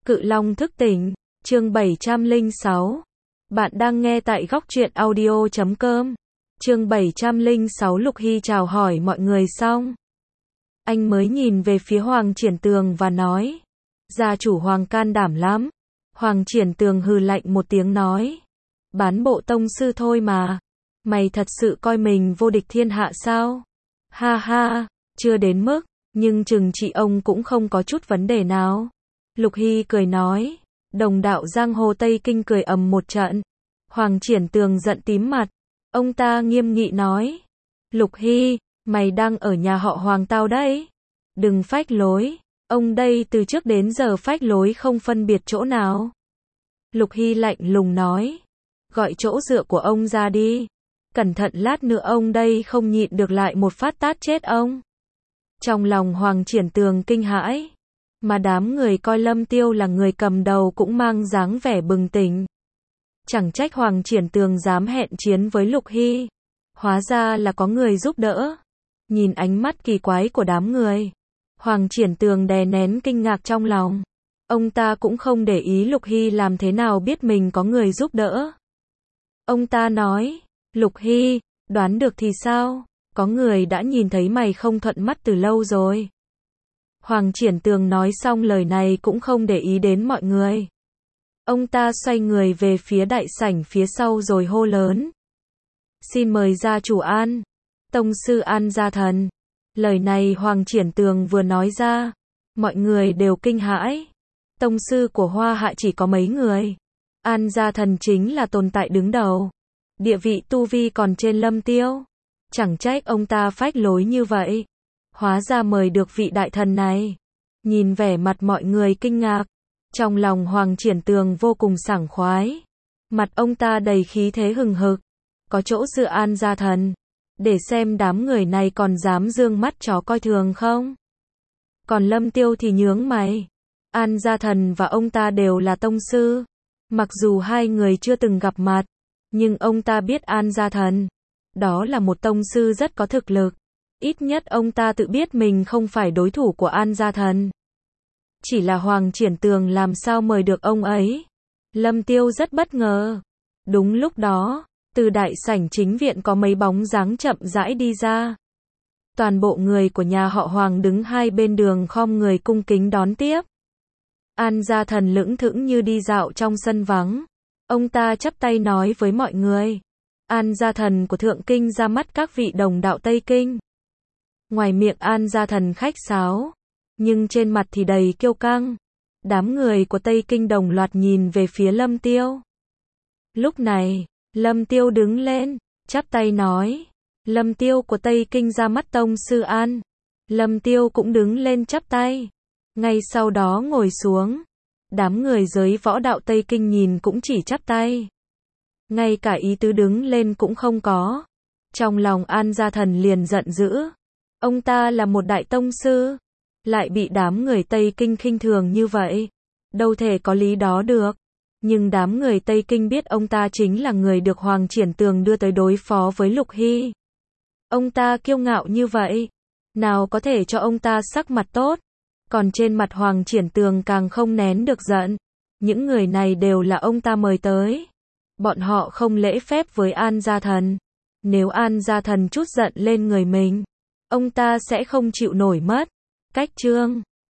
Cự Long thức tỉnh, chương 706. Bạn đang nghe tại góc truyện audio.com. Chương 706 Lục Hy chào hỏi mọi người xong. Anh mới nhìn về phía Hoàng Triển Tường và nói. Gia chủ Hoàng can đảm lắm. Hoàng Triển Tường hừ lạnh một tiếng nói. Bán bộ tông sư thôi mà. Mày thật sự coi mình vô địch thiên hạ sao? Ha ha, chưa đến mức, nhưng chừng trị ông cũng không có chút vấn đề nào. Lục Hy cười nói. Đồng đạo giang hồ Tây Kinh cười ầm một trận. Hoàng Triển Tường giận tím mặt. Ông ta nghiêm nghị nói. Lục Hy, mày đang ở nhà họ Hoàng tao đấy. Đừng phách lối. Ông đây từ trước đến giờ phách lối không phân biệt chỗ nào. Lục Hy lạnh lùng nói. Gọi chỗ dựa của ông ra đi. Cẩn thận lát nữa ông đây không nhịn được lại một phát tát chết ông. Trong lòng Hoàng Triển Tường kinh hãi. Mà đám người coi Lâm Tiêu là người cầm đầu cũng mang dáng vẻ bừng tỉnh. Chẳng trách Hoàng Triển Tường dám hẹn chiến với Lục Hy. Hóa ra là có người giúp đỡ. Nhìn ánh mắt kỳ quái của đám người. Hoàng Triển Tường đè nén kinh ngạc trong lòng. Ông ta cũng không để ý Lục Hy làm thế nào biết mình có người giúp đỡ. Ông ta nói, Lục Hy, đoán được thì sao? Có người đã nhìn thấy mày không thuận mắt từ lâu rồi. Hoàng Triển Tường nói xong lời này cũng không để ý đến mọi người. Ông ta xoay người về phía đại sảnh phía sau rồi hô lớn. Xin mời gia chủ An. Tông sư An gia thần. Lời này Hoàng Triển Tường vừa nói ra. Mọi người đều kinh hãi. Tông sư của Hoa Hạ chỉ có mấy người. An gia thần chính là tồn tại đứng đầu. Địa vị tu vi còn trên Lâm Tiêu. Chẳng trách ông ta phách lối như vậy. Hóa ra mời được vị đại thần này. Nhìn vẻ mặt mọi người kinh ngạc. Trong lòng Hoàng Triển Tường vô cùng sảng khoái. Mặt ông ta đầy khí thế hừng hực. Có chỗ dựa An gia thần. Để xem đám người này còn dám dương mắt chó coi thường không. Còn Lâm Tiêu thì nhướng mày. An gia thần và ông ta đều là tông sư. Mặc dù hai người chưa từng gặp mặt. Nhưng ông ta biết An gia thần. Đó là một tông sư rất có thực lực. Ít nhất ông ta tự biết mình không phải đối thủ của An gia thần. Chỉ là Hoàng Triển Tường làm sao mời được ông ấy. Lâm Tiêu rất bất ngờ. Đúng lúc đó, từ đại sảnh chính viện có mấy bóng dáng chậm rãi đi ra. Toàn bộ người của nhà họ Hoàng đứng hai bên đường khom người cung kính đón tiếp. An gia thần lững thững như đi dạo trong sân vắng. Ông ta chắp tay nói với mọi người. An gia thần của Thượng Kinh ra mắt các vị đồng đạo Tây Kinh. Ngoài miệng An gia thần khách sáo, nhưng trên mặt thì đầy kiêu căng. Đám người của Tây Kinh đồng loạt nhìn về phía Lâm Tiêu. Lúc này, Lâm Tiêu đứng lên, chắp tay nói. Lâm Tiêu của Tây Kinh ra mắt tông sư An. Lâm Tiêu cũng đứng lên chắp tay. Ngay sau đó ngồi xuống. Đám người giới võ đạo Tây Kinh nhìn cũng chỉ chắp tay. Ngay cả ý tứ đứng lên cũng không có. Trong lòng An gia thần liền giận dữ. Ông ta là một đại tông sư. Lại bị đám người Tây Kinh khinh thường như vậy. Đâu thể có lý đó được. Nhưng đám người Tây Kinh biết ông ta chính là người được Hoàng Triển Tường đưa tới đối phó với Lục Hy. Ông ta kiêu ngạo như vậy. Nào có thể cho ông ta sắc mặt tốt. Còn trên mặt Hoàng Triển Tường càng không nén được giận. Những người này đều là ông ta mời tới. Bọn họ không lễ phép với An gia thần. Nếu An gia thần chút giận lên người mình, ông ta sẽ không chịu nổi mất. Cách chương